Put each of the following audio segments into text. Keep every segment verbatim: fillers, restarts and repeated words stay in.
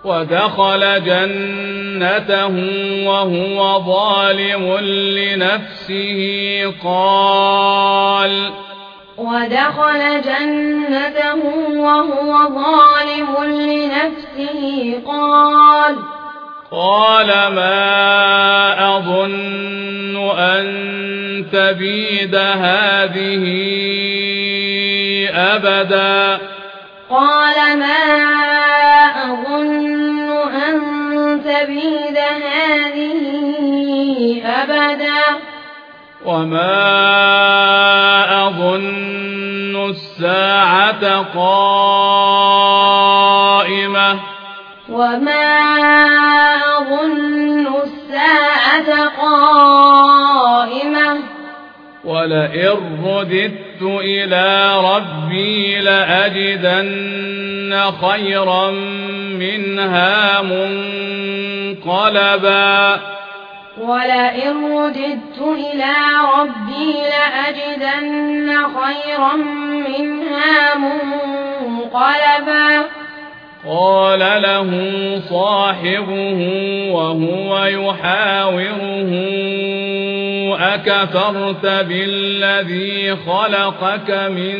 ودخل جنته وهو ظالم لنفسه قال ودخل جنته وهو ظالم لنفسه قال قال ما أظن أن تبيد هذه أبدا قال ما أظن أن تبيد هذه أبدا وما أظن الساعة قائمة وما أظن الساعة قائمة ولئن رددت إلى ربي لأجدن خيرا منها منقلبا ولئن رددت إلى ربي لأجدن خيرا منها منقلبا قال له صاحبه وهو يحاوره أكفرت بالذي خلقك من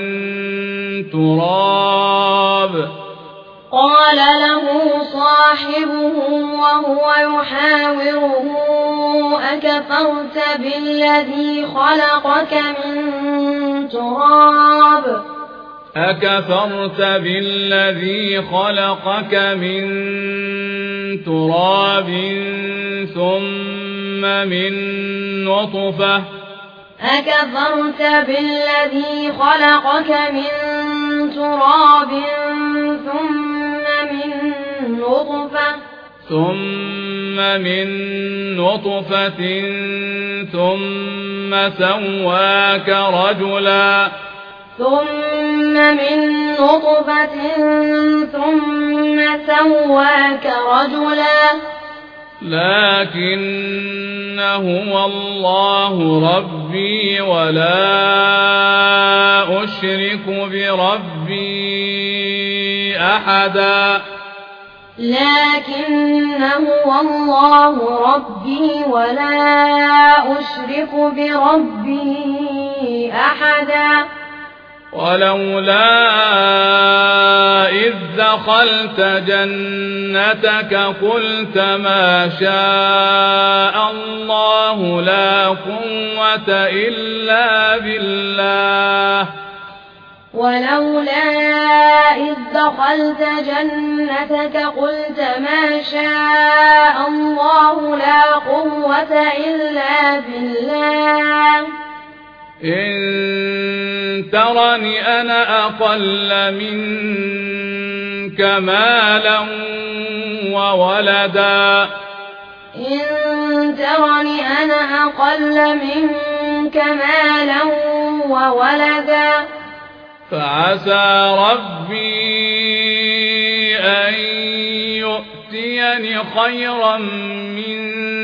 تراب قال له صاحبه وهو يحاوره أكفرت بالذي خلقك من تراب أكفرت بالذي خلقك من تراب ثم من نطفة أكفرت بالذي خلقك من تراب ثم من نطفة ثم من نطفة ثم سواك رجلا ثم من نطفة ثم سواك رجلا لكن هو الله ربي ولا أشرك بربي أحدا لكن هو الله ربي ولا أشرك بربي أحدا ولولا إذ دخلت جنتك قلت ما شاء الله لا قوة إلا بالله ولولا إذ دخلت جنتك قلت ما شاء الله لا قوة إلا بالله إن ترني أنا أقل منك مالا وولدا إن ترني أنا أقل منك مالا وولدا فعسى ربي أن يؤتيني خيرا من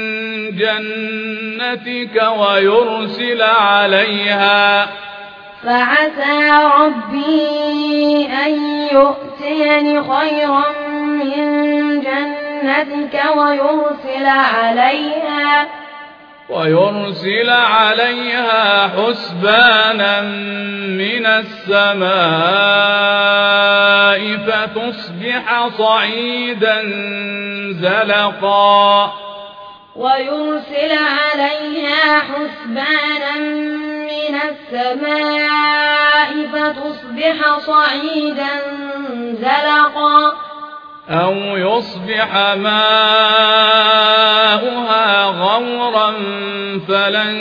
جنتك ويرسل عليها فعسى ربي أن يؤتيني خيرا من جنتك ويرسل عليها ويرسل عليها حسبانا من السماء فتصبح صعيدا زلقا ويرسل عليها حسبانا من السماء فتصبح صعيدا زلقا أو يصبح ماؤها غورا فلن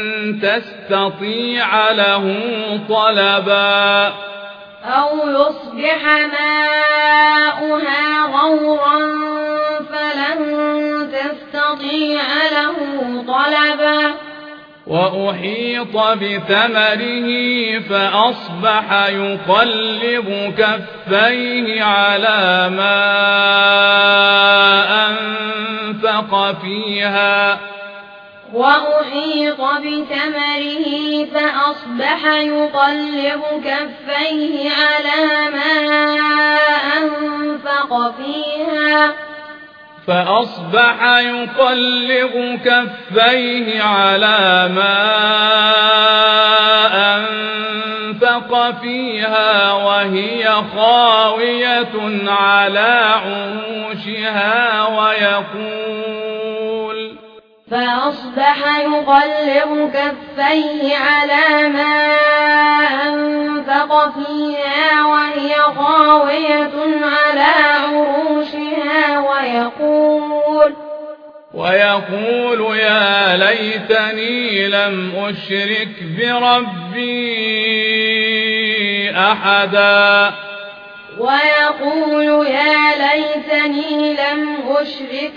تستطيع له طلبا أو يصبح ماؤها غورا فلن تستطيع له طلبا وأحيط بثمره فأصبح يقلب كفيه على ما أنفق فيها وأحيط بثمره فأصبح يقلب كفيه على ما أنفق فيها فأصبح يقلب كفيه على ما أنفق فيها وهي خاوية على عروشها ويقول فأصبح يقلب كفيه على ما أنفق فيها وهي خاوية على عروشها ويقول ويقول يا ليتني لم أشرك بربي أحدا ويقول يا ليتني لم أشرك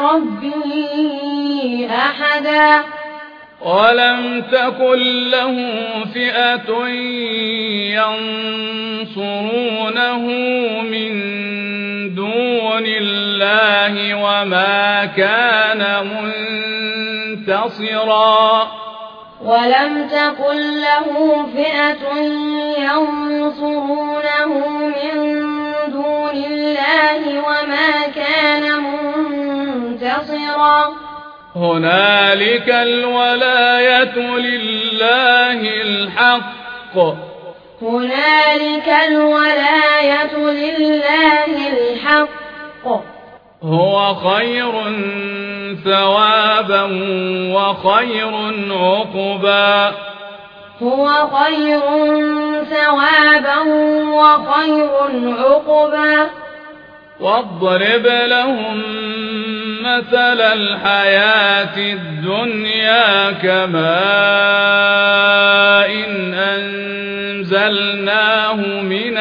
بربي أحدا ولم تكن له فئة ينصرونه من دون الله وما كان منتصرا ولم تكن له فئة ينصرونه من دون الله وما كان منتصرا هنالك الولاية لله الحق هنالك الولاية لله الحق هو خير ثوابا وخير عقبا هو خير ثوابا وخير عقبا واضرب لهم مثل الحياة الدنيا كماء إن أنزلناه من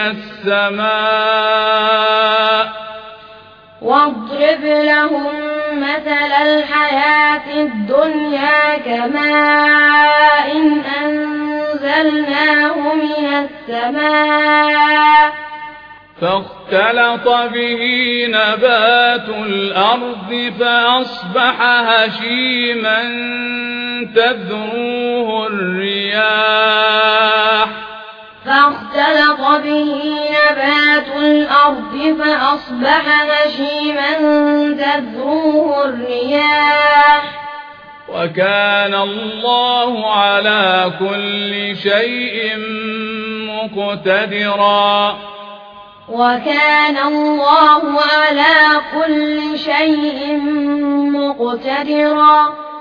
السماء واضرب لهم مثل الحياة الدنيا كماء إن أنزلناه من السماء فاختلط به نبات الأرض فأصبح هشيما تذروه الرياح فاختلط به نبات الأرض فأصبح هشيما تذروه الرياح وكان الله على كل شيء مقتدرا وكان الله على كل شيء مقتدرا